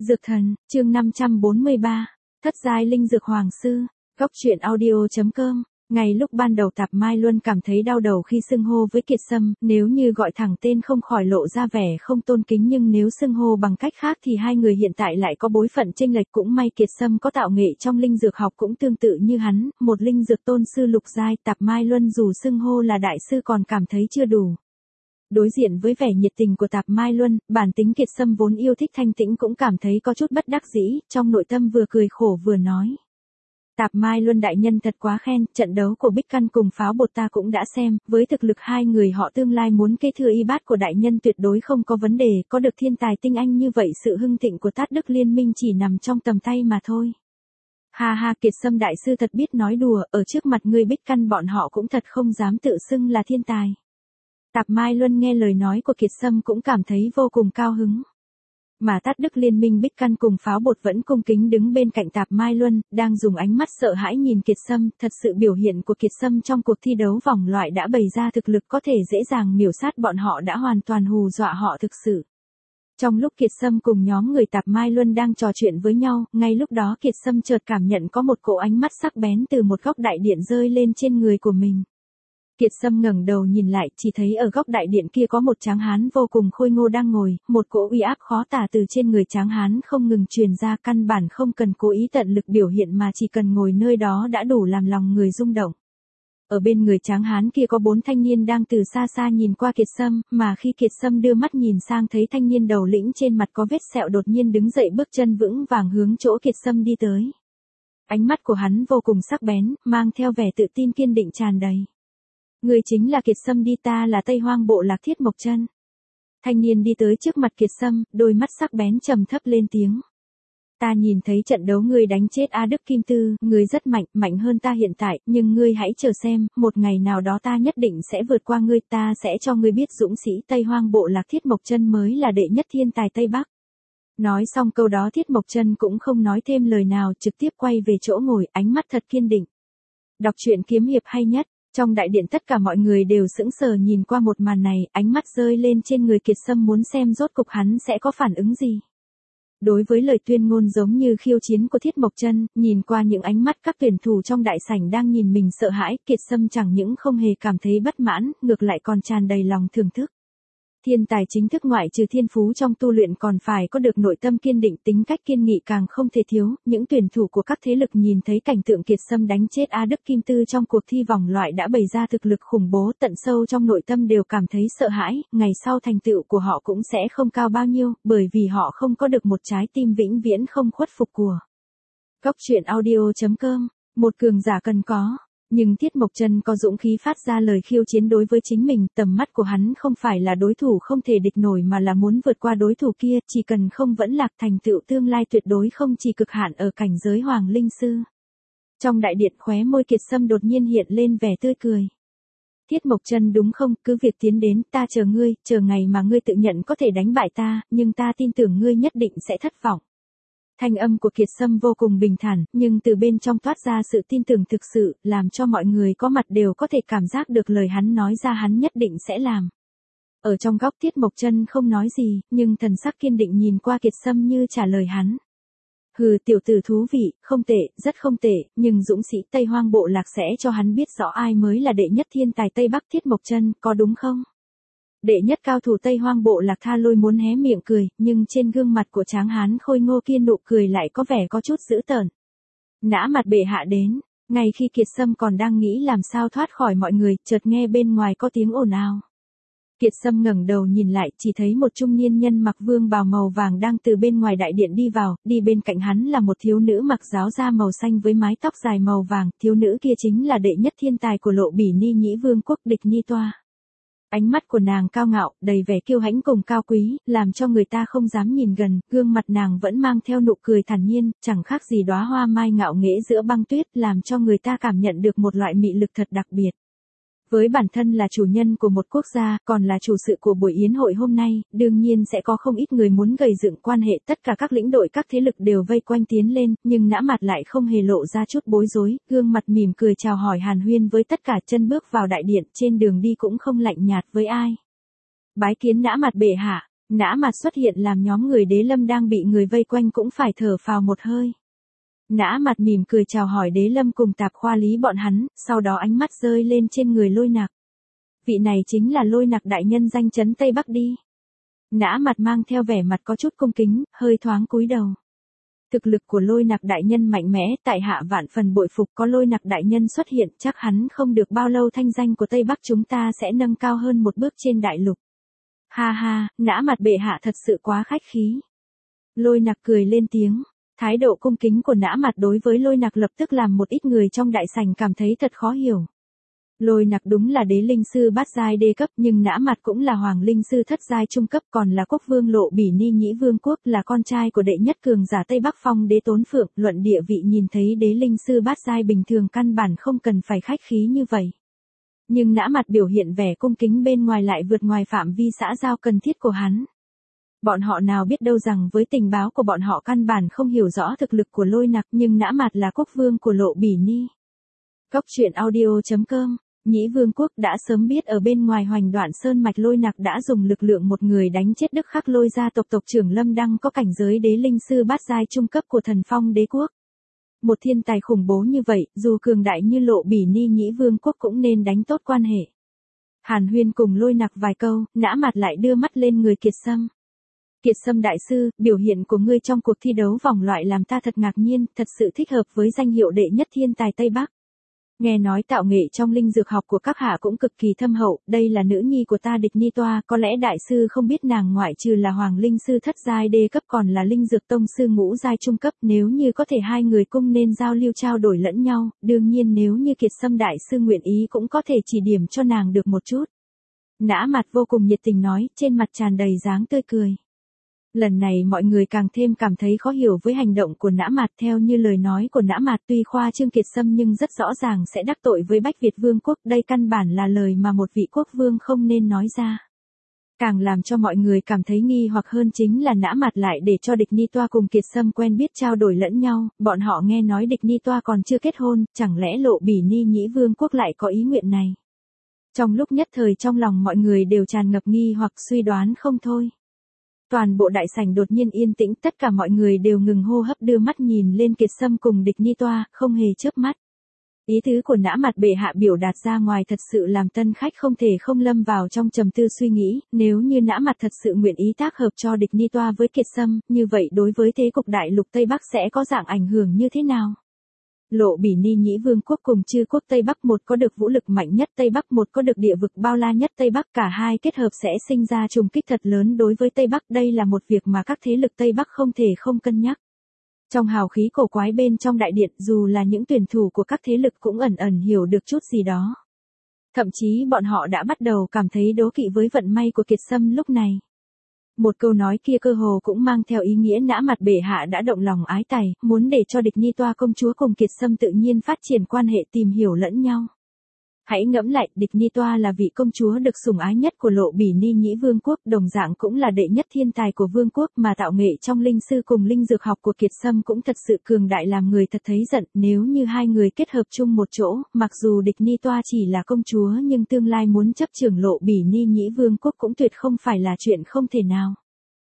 Dược thần, chương 543, thất giai linh dược hoàng sư, góc truyện audio.com. Ngay lúc ban đầu Tạp Mai Luân cảm thấy đau đầu khi xưng hô với Kiệt Sâm, nếu như gọi thẳng tên không khỏi lộ ra vẻ không tôn kính, nhưng nếu xưng hô bằng cách khác thì hai người hiện tại lại có bối phận chênh lệch. Cũng may Kiệt Sâm có tạo nghệ trong linh dược học cũng tương tự như hắn, một linh dược tôn sư lục giai. Tạp Mai Luân dù xưng hô là đại sư còn cảm thấy chưa đủ. Đối diện với vẻ nhiệt tình của Tạp Mai Luân, bản tính Kiệt Sâm vốn yêu thích thanh tĩnh cũng cảm thấy có chút bất đắc dĩ, trong nội tâm vừa cười khổ vừa nói. Tạp Mai Luân đại nhân thật quá khen, trận đấu của Bích Căn cùng Pháo Bột ta cũng đã xem, với thực lực hai người họ tương lai muốn kế thừa y bát của đại nhân tuyệt đối không có vấn đề, có được thiên tài tinh anh như vậy sự hưng thịnh của Tát Đức Liên Minh chỉ nằm trong tầm tay mà thôi. Ha ha, Kiệt Sâm đại sư thật biết nói đùa, ở trước mặt người Bích Căn bọn họ cũng thật không dám tự xưng là thiên tài. Tạp Mai Luân nghe lời nói của Kiệt Sâm cũng cảm thấy vô cùng cao hứng. Mà Tát Đức Liên Minh Bích Căn cùng Pháo Bột vẫn cung kính đứng bên cạnh Tạp Mai Luân, đang dùng ánh mắt sợ hãi nhìn Kiệt Sâm. Thật sự biểu hiện của Kiệt Sâm trong cuộc thi đấu vòng loại đã bày ra thực lực có thể dễ dàng miểu sát bọn họ, đã hoàn toàn hù dọa họ thực sự. Trong lúc Kiệt Sâm cùng nhóm người Tạp Mai Luân đang trò chuyện với nhau, ngay lúc đó Kiệt Sâm chợt cảm nhận có một cỗ ánh mắt sắc bén từ một góc đại điện rơi lên trên người của mình. Kiệt Sâm ngẩng đầu nhìn lại, chỉ thấy ở góc đại điện kia có một tráng hán vô cùng khôi ngô đang ngồi, một cỗ uy áp khó tả từ trên người tráng hán không ngừng truyền ra, căn bản không cần cố ý tận lực biểu hiện mà chỉ cần ngồi nơi đó đã đủ làm lòng người rung động. Ở bên người tráng hán kia có 4 thanh niên đang từ xa xa nhìn qua Kiệt Sâm, mà khi Kiệt Sâm đưa mắt nhìn sang thấy thanh niên đầu lĩnh trên mặt có vết sẹo đột nhiên đứng dậy, bước chân vững vàng hướng chỗ Kiệt Sâm đi tới. Ánh mắt của hắn vô cùng sắc bén, mang theo vẻ tự tin kiên định tràn đầy. Người chính là Kiệt Sâm đi, ta là Tây Hoang Bộ Lạc Thiết Mộc Chân. Thanh niên đi tới trước mặt Kiệt Sâm, đôi mắt sắc bén trầm thấp lên tiếng. Ta nhìn thấy trận đấu ngươi đánh chết A Đức Kim Tư, ngươi rất mạnh, mạnh hơn ta hiện tại, nhưng ngươi hãy chờ xem, một ngày nào đó ta nhất định sẽ vượt qua ngươi, ta sẽ cho ngươi biết dũng sĩ Tây Hoang Bộ Lạc Thiết Mộc Chân mới là đệ nhất thiên tài Tây Bắc. Nói xong câu đó Thiết Mộc Chân cũng không nói thêm lời nào, trực tiếp quay về chỗ ngồi, ánh mắt thật kiên định. Đọc truyện kiếm hiệp hay nhất. Trong đại điện tất cả mọi người đều sững sờ nhìn qua một màn này, ánh mắt rơi lên trên người Kiệt Sâm muốn xem rốt cục hắn sẽ có phản ứng gì. Đối với lời tuyên ngôn giống như khiêu chiến của Thiết Mộc Chân, nhìn qua những ánh mắt các tuyển thủ trong đại sảnh đang nhìn mình sợ hãi, Kiệt Sâm chẳng những không hề cảm thấy bất mãn, ngược lại còn tràn đầy lòng thưởng thức. Thiên tài chính thức ngoại trừ thiên phú trong tu luyện còn phải có được nội tâm kiên định, tính cách kiên nghị càng không thể thiếu. Những tuyển thủ của các thế lực nhìn thấy cảnh tượng Kiệt Sâm đánh chết A Đức Kim Tư trong cuộc thi vòng loại đã bày ra thực lực khủng bố, tận sâu trong nội tâm đều cảm thấy sợ hãi, ngày sau thành tựu của họ cũng sẽ không cao bao nhiêu, bởi vì họ không có được một trái tim vĩnh viễn không khuất phục của. Góc truyện audio.com, một cường giả cần có. Nhưng Thiết Mộc Chân có dũng khí phát ra lời khiêu chiến đối với chính mình, tầm mắt của hắn không phải là đối thủ không thể địch nổi mà là muốn vượt qua đối thủ kia, chỉ cần không vẫn lạc thành tựu tương lai tuyệt đối không chỉ cực hạn ở cảnh giới Hoàng Linh Sư. Trong đại điện khóe môi Kiệt Sâm đột nhiên hiện lên vẻ tươi cười. Thiết Mộc Chân đúng không, cứ việc tiến đến, ta chờ ngươi, chờ ngày mà ngươi tự nhận có thể đánh bại ta, nhưng ta tin tưởng ngươi nhất định sẽ thất vọng. Thanh âm của Kiệt Sâm vô cùng bình thản, nhưng từ bên trong toát ra sự tin tưởng thực sự, làm cho mọi người có mặt đều có thể cảm giác được lời hắn nói ra hắn nhất định sẽ làm. Ở trong góc Thiết Mộc Chân không nói gì, nhưng thần sắc kiên định nhìn qua Kiệt Sâm như trả lời hắn. Hừ, tiểu tử thú vị, không tệ, rất không tệ, nhưng dũng sĩ Tây Hoang Bộ Lạc sẽ cho hắn biết rõ ai mới là đệ nhất thiên tài Tây Bắc. Thiết Mộc Chân, có đúng không? Đệ nhất cao thủ Tây Hoang Bộ Lạc Tha Lôi muốn hé miệng cười, nhưng trên gương mặt của tráng hán khôi ngô kia nụ cười lại có vẻ có chút dữ tợn. Nã mặt bệ hạ đến, ngay khi Kiệt Sâm còn đang nghĩ làm sao thoát khỏi mọi người, chợt nghe bên ngoài có tiếng ồn ào. Kiệt Sâm ngẩng đầu nhìn lại, chỉ thấy một trung niên nhân mặc vương bào màu vàng đang từ bên ngoài đại điện đi vào, đi bên cạnh hắn là một thiếu nữ mặc áo da màu xanh với mái tóc dài màu vàng, thiếu nữ kia chính là đệ nhất thiên tài của Lộ Bỉ Ni Nhĩ Vương quốc Địch Ni Toa. Ánh mắt của nàng cao ngạo, đầy vẻ kiêu hãnh cùng cao quý, làm cho người ta không dám nhìn gần, gương mặt nàng vẫn mang theo nụ cười thản nhiên, chẳng khác gì đóa hoa mai ngạo nghễ giữa băng tuyết, làm cho người ta cảm nhận được một loại mị lực thật đặc biệt. Với bản thân là chủ nhân của một quốc gia, còn là chủ sự của buổi yến hội hôm nay, đương nhiên sẽ có không ít người muốn gầy dựng quan hệ, tất cả các lĩnh đội các thế lực đều vây quanh tiến lên, nhưng Nã Mặt lại không hề lộ ra chút bối rối, gương mặt mỉm cười chào hỏi hàn huyên với tất cả, chân bước vào đại điện, trên đường đi cũng không lạnh nhạt với ai. Bái kiến Nã Mặt bệ hạ. Nã Mặt xuất hiện làm nhóm người Đế Lâm đang bị người vây quanh cũng phải thở phào một hơi. Nã Mặt mỉm cười chào hỏi Đế Lâm cùng Tạp Khoa Lý bọn hắn, sau đó ánh mắt rơi lên trên người Lôi Nặc. Vị này chính là Lôi Nặc đại nhân danh chấn Tây Bắc đi. Nã Mặt mang theo vẻ mặt có chút cung kính, hơi thoáng cúi đầu. Thực lực của Lôi Nặc đại nhân mạnh mẽ, tại hạ vạn phần bội phục, có Lôi Nặc đại nhân xuất hiện, chắc hắn không được bao lâu thanh danh của Tây Bắc chúng ta sẽ nâng cao hơn một bước trên đại lục. Ha ha, Nã Mặt bệ hạ thật sự quá khách khí. Lôi Nặc cười lên tiếng, thái độ cung kính của Nã Mặt đối với Lôi Nặc lập tức làm một ít người trong đại sảnh cảm thấy thật khó hiểu. Lôi Nặc đúng là đế linh sư bát giai đê cấp, nhưng Nã Mặt cũng là hoàng linh sư thất giai trung cấp, còn là quốc vương Lộ Bỉ Ni Nhĩ Vương quốc, là con trai của đệ nhất cường giả Tây Bắc Phong đế Tốn Phượng, luận địa vị nhìn thấy đế linh sư bát giai bình thường căn bản không cần phải khách khí như vậy. Nhưng Nã Mặt biểu hiện vẻ cung kính bên ngoài lại vượt ngoài phạm vi xã giao cần thiết của hắn. Bọn họ nào biết đâu rằng với tình báo của bọn họ căn bản không hiểu rõ thực lực của Lôi Nặc, nhưng Nã Mặt là quốc vương của Lộ Bỉ Ni. Góc truyện audio.com. Nhĩ Vương quốc đã sớm biết ở bên ngoài Hoành Đoạn Sơn mạch Lôi Nặc đã dùng lực lượng một người đánh chết Đức Khắc Lôi gia tộc tộc trưởng Lâm Đăng có cảnh giới đế linh sư bát giai trung cấp của Thần Phong đế quốc. Một thiên tài khủng bố như vậy, dù cường đại như Lộ Bỉ Ni Nhĩ Vương quốc cũng nên đánh tốt quan hệ. Hàn huyên cùng Lôi Nặc vài câu, Nã Mặt lại đưa mắt lên người Kiệt Sâm. Kiệt Sâm đại sư, biểu hiện của ngươi trong cuộc thi đấu vòng loại làm ta thật ngạc nhiên, thật sự thích hợp với danh hiệu đệ nhất thiên tài Tây Bắc. Nghe nói tạo nghệ trong linh dược học của các hạ cũng cực kỳ thâm hậu, đây là nữ nhi của ta Địch Ni Toa, có lẽ đại sư không biết nàng ngoại trừ là hoàng linh sư thất giai đê cấp còn là linh dược tông sư ngũ giai trung cấp, nếu như có thể hai người cung nên giao lưu trao đổi lẫn nhau, đương nhiên nếu như Kiệt Sâm đại sư nguyện ý cũng có thể chỉ điểm cho nàng được một chút. Nã Mặt vô cùng nhiệt tình nói, trên mặt tràn đầy dáng tươi cười. Lần này mọi người càng thêm cảm thấy khó hiểu với hành động của Nã Mặt, theo như lời nói của Nã Mặt tuy khoa trương Kiệt Sâm nhưng rất rõ ràng sẽ đắc tội với Bách Việt Vương quốc, đây căn bản là lời mà một vị quốc vương không nên nói ra. Càng làm cho mọi người cảm thấy nghi hoặc hơn chính là Nã Mặt lại để cho Địch Ni Toa cùng Kiệt Sâm quen biết trao đổi lẫn nhau, bọn họ nghe nói Địch Ni Toa còn chưa kết hôn, chẳng lẽ Lộ Bỉ Ni Nhĩ Vương quốc lại có ý nguyện này. Trong lúc nhất thời trong lòng mọi người đều tràn ngập nghi hoặc suy đoán không thôi. Toàn bộ đại sảnh đột nhiên yên tĩnh, tất cả mọi người đều ngừng hô hấp đưa mắt nhìn lên Kiệt Sâm cùng Địch Ni Toa, không hề chớp mắt. Ý tứ của Nã Mặt bệ hạ biểu đạt ra ngoài thật sự làm tân khách không thể không lâm vào trong trầm tư suy nghĩ, nếu như Nã Mặt thật sự nguyện ý tác hợp cho Địch Ni Toa với Kiệt Sâm, như vậy đối với thế cục đại lục Tây Bắc sẽ có dạng ảnh hưởng như thế nào? Lộ Bỉ Ni Nhĩ Vương quốc cùng Chư quốc Tây Bắc, một có được vũ lực mạnh nhất Tây Bắc, một có được địa vực bao la nhất Tây Bắc, cả hai kết hợp sẽ sinh ra trùng kích thật lớn đối với Tây Bắc, đây là một việc mà các thế lực Tây Bắc không thể không cân nhắc. Trong hào khí cổ quái bên trong đại điện, dù là những tuyển thủ của các thế lực cũng ẩn ẩn hiểu được chút gì đó. Thậm chí bọn họ đã bắt đầu cảm thấy đố kỵ với vận may của Kiệt Sâm lúc này. Một câu nói kia cơ hồ cũng mang theo ý nghĩa Nã Mặt bệ hạ đã động lòng ái tài, muốn để cho Địch Ni Toa công chúa cùng Kiệt Sâm tự nhiên phát triển quan hệ tìm hiểu lẫn nhau. Hãy ngẫm lại, Địch Ni Toa là vị công chúa được sủng ái nhất của Lộ Bỉ Ni Nhĩ Vương quốc, đồng dạng cũng là đệ nhất thiên tài của vương quốc, mà tạo nghệ trong linh sư cùng linh dược học của Kiệt Sâm cũng thật sự cường đại làm người thật thấy giận, nếu như hai người kết hợp chung một chỗ, mặc dù Địch Ni Toa chỉ là công chúa nhưng tương lai muốn chấp trưởng Lộ Bỉ Ni Nhĩ Vương quốc cũng tuyệt không phải là chuyện không thể nào.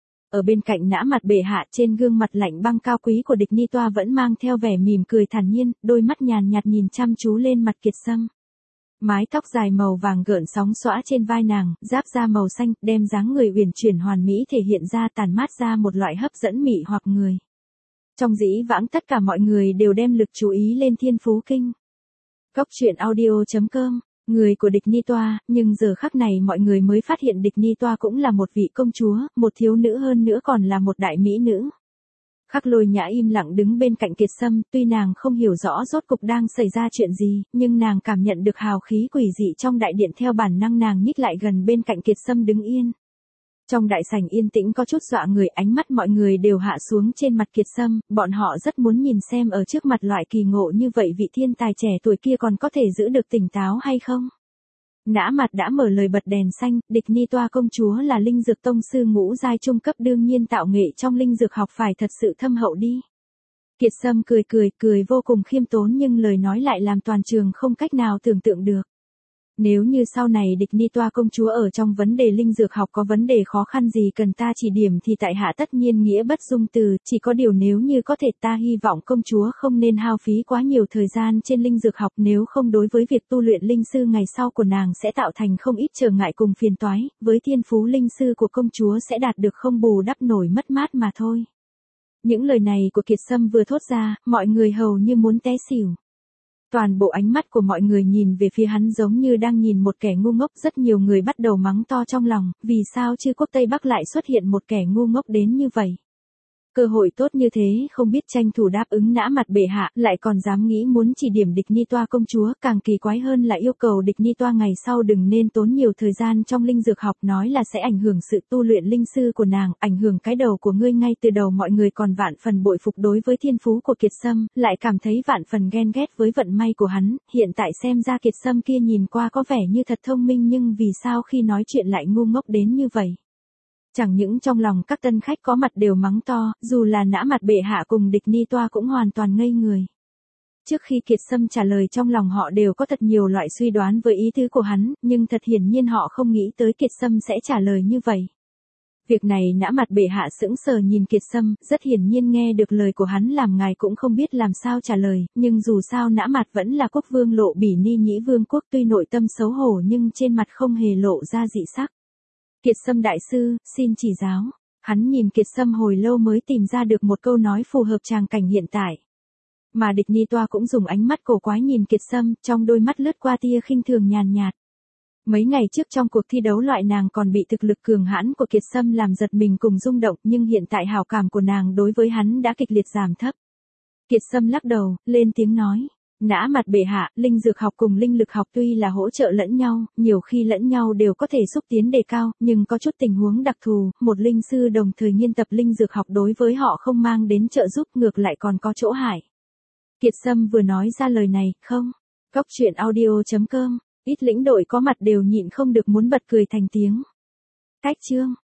Ở bên cạnh Nã Mặt bệ hạ, trên gương mặt lạnh băng cao quý của Địch Ni Toa vẫn mang theo vẻ mỉm cười thản nhiên, đôi mắt nhàn nhạt nhìn chăm chú lên mặt Kiệt Sâm. Mái tóc dài màu vàng gợn sóng xõa trên vai nàng, giáp da màu xanh, đem dáng người uyển chuyển hoàn mỹ thể hiện ra, tàn mát ra một loại hấp dẫn mị hoặc người. Trong dĩ vãng tất cả mọi người đều đem lực chú ý lên Thiên Phú Kinh. Góc truyện audio.com, người của Địch Ni Toa, nhưng giờ khắc này mọi người mới phát hiện Địch Ni Toa cũng là một vị công chúa, một thiếu nữ hơn nữa còn là một đại mỹ nữ. Khắc Lôi Nhã im lặng đứng bên cạnh Kiệt Sâm, tuy nàng không hiểu rõ rốt cục đang xảy ra chuyện gì, nhưng nàng cảm nhận được hào khí quỷ dị trong đại điện, theo bản năng nàng nhích lại gần bên cạnh Kiệt Sâm đứng yên. Trong đại sảnh yên tĩnh có chút dọa người, ánh mắt mọi người đều hạ xuống trên mặt Kiệt Sâm, bọn họ rất muốn nhìn xem ở trước mặt loại kỳ ngộ như vậy vị thiên tài trẻ tuổi kia còn có thể giữ được tỉnh táo hay không. Nã Mặt đã mở lời bật đèn xanh, Địch Ni Toa công chúa là linh dược tông sư ngũ giai trung cấp, đương nhiên tạo nghệ trong linh dược học phải thật sự thâm hậu đi. Kiệt Sâm cười vô cùng khiêm tốn nhưng lời nói lại làm toàn trường không cách nào tưởng tượng được. Nếu như sau này địch ni toa công chúa ở trong vấn đề linh dược học có vấn đề khó khăn gì cần ta chỉ điểm thì tại hạ tất nhiên nghĩa bất dung từ, chỉ có điều nếu như có thể ta hy vọng công chúa không nên hao phí quá nhiều thời gian trên linh dược học, nếu không đối với việc tu luyện linh sư ngày sau của nàng sẽ tạo thành không ít trở ngại cùng phiền toái, với thiên phú linh sư của công chúa sẽ đạt được không bù đắp nổi mất mát mà thôi. Những lời này của Kiệt Sâm vừa thốt ra, mọi người hầu như muốn té xỉu. Toàn bộ ánh mắt của mọi người nhìn về phía hắn giống như đang nhìn một kẻ ngu ngốc, rất nhiều người bắt đầu mắng to trong lòng, vì sao chư quốc Tây Bắc lại xuất hiện một kẻ ngu ngốc đến như vậy. Cơ hội tốt như thế không biết tranh thủ đáp ứng nã mặt bệ hạ, lại còn dám nghĩ muốn chỉ điểm địch ni toa công chúa, càng kỳ quái hơn là yêu cầu địch ni toa ngày sau đừng nên tốn nhiều thời gian trong linh dược học, nói là sẽ ảnh hưởng sự tu luyện linh sư của nàng, ảnh hưởng cái đầu của ngươi ngay từ đầu. Mọi người còn vạn phần bội phục đối với thiên phú của Kiệt Sâm, lại cảm thấy vạn phần ghen ghét với vận may của hắn, hiện tại xem ra Kiệt Sâm kia nhìn qua có vẻ như thật thông minh nhưng vì sao khi nói chuyện lại ngu ngốc đến như vậy. Chẳng những trong lòng các tân khách có mặt đều mắng to, dù là nã mặt bệ hạ cùng địch ni toa cũng hoàn toàn ngây người. Trước khi Kiệt Sâm trả lời trong lòng họ đều có thật nhiều loại suy đoán với ý tứ của hắn, nhưng thật hiển nhiên họ không nghĩ tới Kiệt Sâm sẽ trả lời như vậy. Việc này nã mặt bệ hạ sững sờ nhìn Kiệt Sâm, rất hiển nhiên nghe được lời của hắn làm ngài cũng không biết làm sao trả lời, nhưng dù sao nã mặt vẫn là quốc vương Lộ Bỉ Ni Nhĩ vương quốc, tuy nội tâm xấu hổ nhưng trên mặt không hề lộ ra dị sắc. Kiệt Sâm đại sư, xin chỉ giáo. Hắn nhìn Kiệt Sâm hồi lâu mới tìm ra được một câu nói phù hợp tràng cảnh hiện tại. Mà địch ni toa cũng dùng ánh mắt cổ quái nhìn Kiệt Sâm, trong đôi mắt lướt qua tia khinh thường nhàn nhạt. Mấy ngày trước trong cuộc thi đấu loại nàng còn bị thực lực cường hãn của Kiệt Sâm làm giật mình cùng rung động, nhưng hiện tại hảo cảm của nàng đối với hắn đã kịch liệt giảm thấp. Kiệt Sâm lắc đầu, lên tiếng nói. Nã mặt bệ hạ, linh dược học cùng linh lực học tuy là hỗ trợ lẫn nhau, nhiều khi lẫn nhau đều có thể xúc tiến đề cao, nhưng có chút tình huống đặc thù, một linh sư đồng thời nghiên tập linh dược học đối với họ không mang đến trợ giúp, ngược lại còn có chỗ hại. Kiệt Sâm vừa nói ra lời này, không. Cóc truyện audio.com, ít lĩnh đội có mặt đều nhịn không được muốn bật cười thành tiếng. Cách chương.